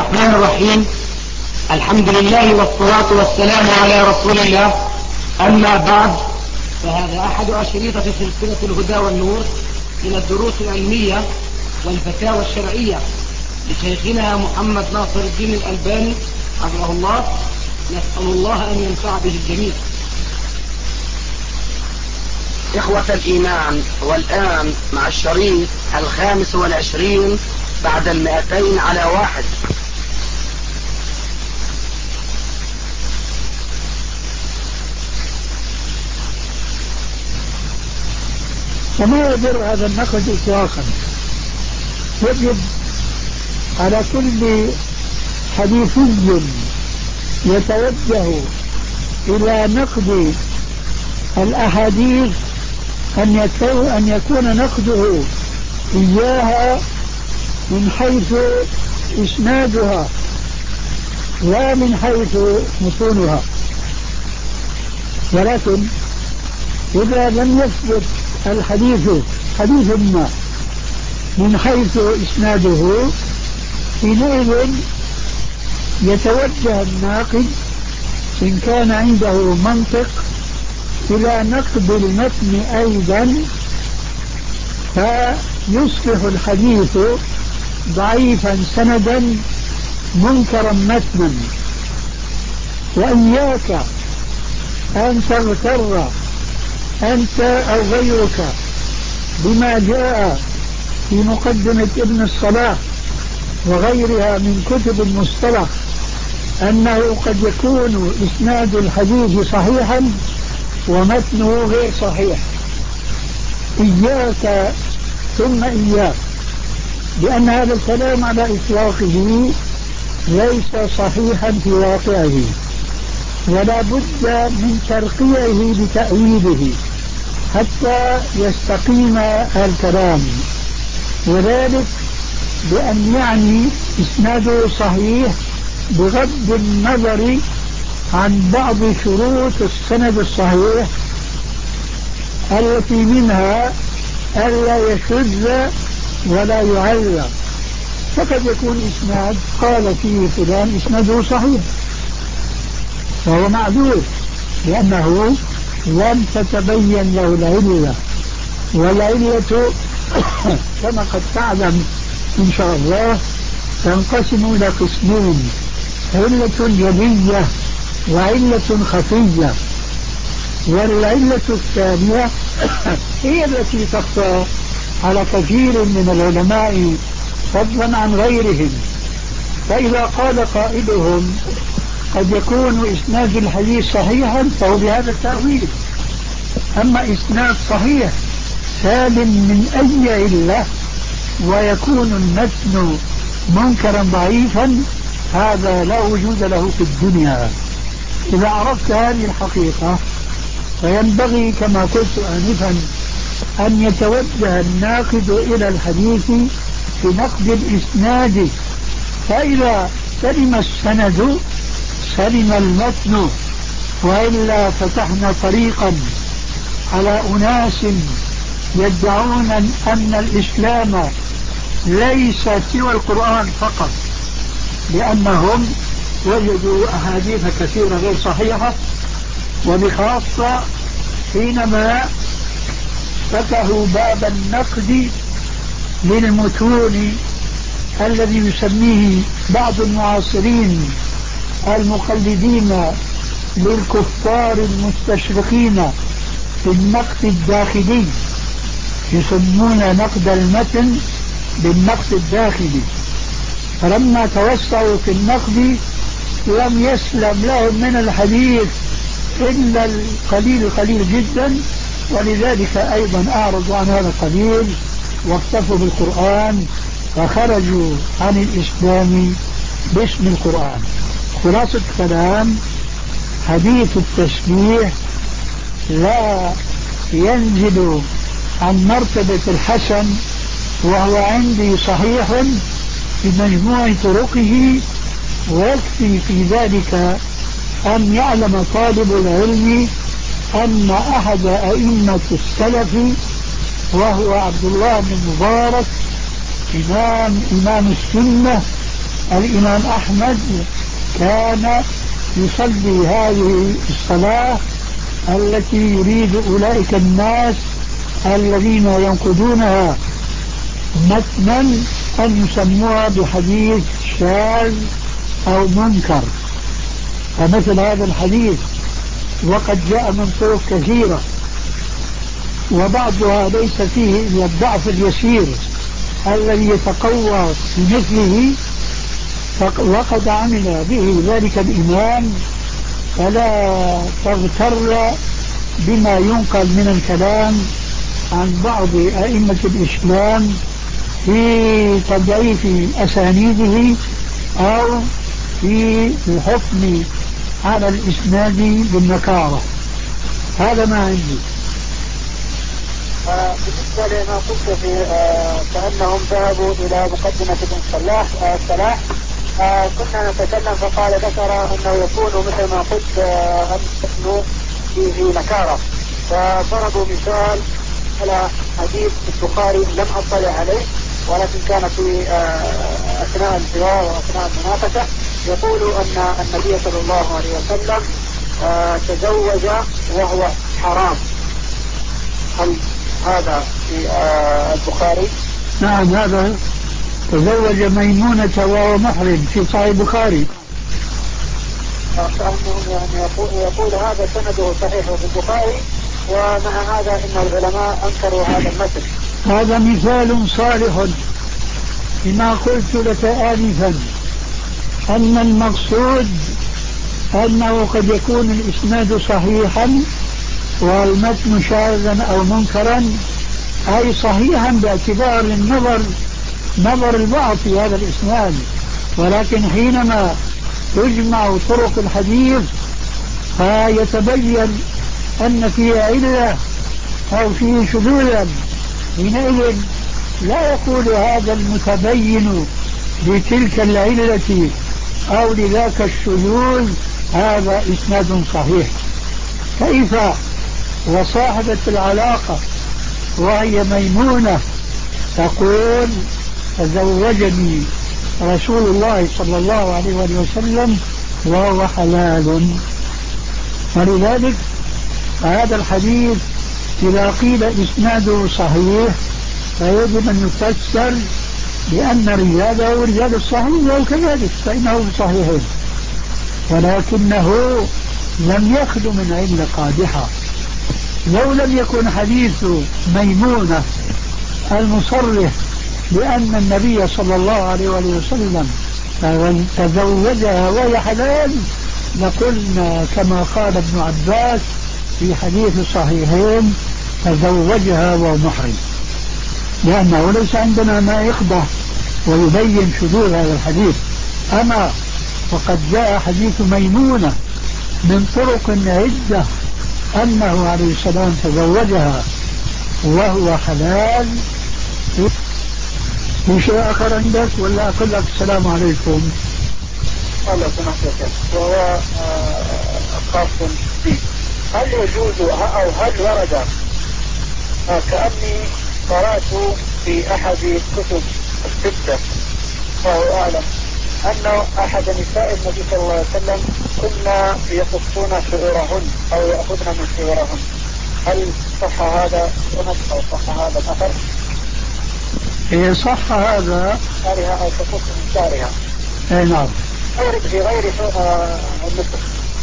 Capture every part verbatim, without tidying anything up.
الرحمن الرحيم. الحمد لله والصلاة والسلام على رسول الله. أما بعد، فهذا أحد أشريطة سلسلة الهدى والنور من الدروس العلمية والفتاوى الشرعية لشيخنا محمد ناصر الدين الألباني حفظه الله. نسأل الله أن ينفع به الجميع. إخوة الإيمان، والآن مع الشريط الخامس والعشرين بعد المئتين على واحد. وما يضر هذا النقد إطلاقا. يجب على كل حديثي يتوجه إلى نقد الأحاديث أن أن يكون نقده إياها من حيث إسنادها لا من حيث متونها. ولكن إذا لم يثبت الحديث حديث ما من حيث إسناده، حينئذ يتوجه الناقد إن كان عنده منطق إلى نقد المتن أيضا، فيصبح الحديث ضعيفا سندا منكرا متنا. وإياك أن تغتر أنت أو غيرك بما جاء في مقدمة ابن الصلاح وغيرها من كتب المصطلح أنه قد يكون إسناد الحديث صحيحا ومتنه غير صحيح. إياك ثم إياك، لأن هذا الكلام على إطلاقه ليس صحيحا في واقعه، ولا بد من ترقيعه بتأويله حتى يستقيم الكلام، وذلك بأن يعني إسناده صحيح بغض النظر عن بعض شروط السند الصحيح التي منها ألا يشذ ولا يعلق. فقد يكون إسناد قال فيه فلان إسناده صحيح وهو معذور لأنه لم تتبين له العلة، والعلة كما قد تعلم إن شاء الله تنقسم إلى قسمين: علة جلية وعلة خفية. والعلة الثانية هي التي تخفى على كثير من العلماء فضلا عن غيرهم. فإذا قال قائلهم قد يكون إسناد الحديث صحيحا فهو بهذا التأويل. أما إسناد صحيح سالم من أي علة ويكون المتن منكرا ضعيفا، هذا لا وجود له في الدنيا. إذا عرفت هذه الحقيقة فينبغي كما قلت آنفا أن يتوجه الناقد إلى الحديث بنقد الإسناد، فإذا سلم السند سلم المتن، وإلا فتحنا طريقا على أناس يدعون أن الإسلام ليس سوى القرآن فقط، لأنهم وجدوا أحاديث كثيرة غير صحيحة، وبخاصة حينما فتحوا باب النقد للمتون الذي يسميه بعض المعاصرين المقلدين للكفار المستشرقين في النقد الداخلي، يسمون نقد المتن بالنقد الداخلي. فلما توسعوا في النقد لم يسلم لهم من الحديث إلا القليل القليل جدا، ولذلك أيضا أعرضوا عن هذا القليل واكتفوا بالقرآن وخرجوا عن الإسلام باسم القرآن. خلاصة الكلام: حديث التشبيه لا ينزل عن مرتبة الحسن، وهو عندي صحيح في مجموع طرقه، ويكفي في ذلك أن يعلم طالب العلم أن أحد أئمة السلف وهو عبد الله بن مبارك إمام إمام السنة الإمام أحمد كان يصلي هذه الصلاة التي يريد أولئك الناس الذين ينقضونها متنا أن يسموها بحديث شاذ أو منكر. فمثل هذا الحديث وقد جاء من طرق كثيرة وبعضها ليس فيه إلا الضعف اليسير الذي يتقوى بمثله وقد عمل به ذلك الإمام، فلا تغتر بما ينقل من الكلام عن بعض أئمة الإسلام في تضعيف أسانيده أو في الحكم على الإسناد بالنكارة. هذا ما عندي. بالنسبة لما قلت في آه كأنهم ذهبوا إلى مقدمة ابن صلاح آه صلاح آه كنا نتكلم فقال ذكر أنه يكون مثل ما قلت آه أنه في نكارة، فضربوا مثال على حديث البخاري لم أطلع عليه ولكن كان في آه أثناء الحوار وأثناء المناقشة يقول أن النبي صلى الله عليه وسلم آه تزوج وهو حرام. هل هذا في آه البخاري؟ نعم، هذا تزوج ميمونة وهو محرم في صحيح البخاري. كأنه يعني يقول, يقول هذا سنده صحيح في البخاري، ومع هذا إن العلماء أنكروا هذا المثل. هذا مثال صالح لما قلت لك آنفا، أن المقصود أنه قد يكون الإسناد صحيحا والمتن شاذا أو منكرا، أي صحيحا باعتبار النظر نظر البعض في هذا الإسناد، ولكن حينما تجمع طرق الحديث فيتبين أن فيه علة أو فيه شذوذا، حينئذ لا يقول هذا المتبين لتلك العلة أو لذاك الشذوذ هذا إسناد صحيح. كيف وصاحبة العلاقة وهي ميمونة تقول تزوجني رسول الله صلى الله عليه وسلم وهو حلال. ولذلك هذا الحديث إذا قيل إسناده صحيح فيجب أن يفسر بأن رجاله رجال الصحيح وكذلك فإنه صحيح، ولكنه لم يخلو من علة قادحة. لو لم يكن حديث ميمونة المصرح بأن النبي صلى الله عليه وسلم تزوجها وهي حلال لقلنا كما قال ابن عباس في حديث الصحيحين تزوجها وهو محرم، لأنه ليس عندنا ما يقضى ويبين شذوذ هذا الحديث. أما وقد جاء حديث ميمونة من طرق عدة أنه عليه السلام تزوجها وهو حلال. في شيء آخر عندك ولا أقول لك السلام عليكم؟ الله سمحتك. وهو خاص بي، هل يجوز أو هل ورد كأني قرأت في أحد كتب الستة وهو أعلم أن أحد نساء النبي صلى الله عليه وسلم كنا يقصون شعورهن أو يأخذن من شعورهن، هل صح هذا السند أو صح هذا الأثر؟ إيه صح هذا شعرها أو تقص من شعرها. إيه نعم. أورد في غير النسخ.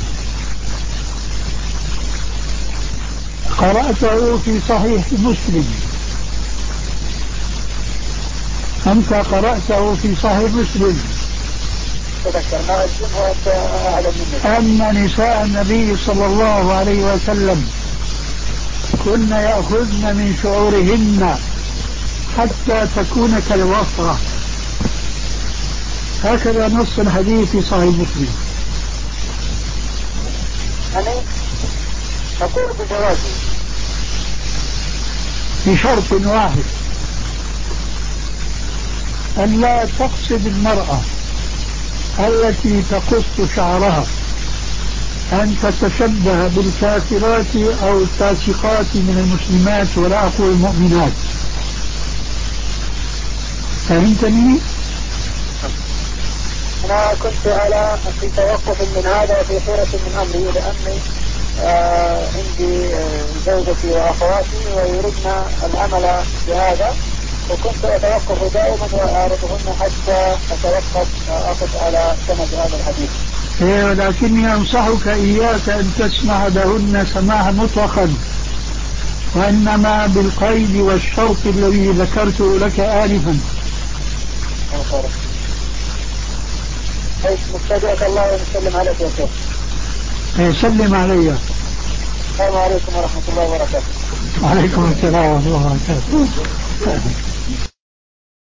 قرأته في صحيح مسلم. أنت قرأته في صحيح مسلم تذكرنا الجمهة أعلم منك أن نساء النبي صلى الله عليه وسلم كن يأخذن من شعورهن حتى تكون كالوفرة، هكذا نص الحديث في صحيح مسلم. أنا أقول بجوازه بشرط واحد، أن لا تقصد المرأة التي تقص شعرها أن تتشبه بالكافرات أو الفاسقات من المسلمات ولا أقول المؤمنات. فهمتني؟ أنا كنت على في توقف من هذا وفي حيرة من أمري، لأني آه عندي آه زوجتي وأخواتي ويردن العمل بهذا، وكنت أتوقف دائما وأعرضهن حتى أتوقف أخذ على سند هذا الحديث. إيه، لكني أنصحك إياك أن تسمع لهن سماعا مطلقا، وإنما بالقيد والشرط الذي ذكرته لك آنفا. مستودعك الله ونسلم عليك يا شيخ. إيه، سلم علي. السلام عليكم ورحمة الله وبركاته. وعليكم السلام ورحمة الله وبركاته.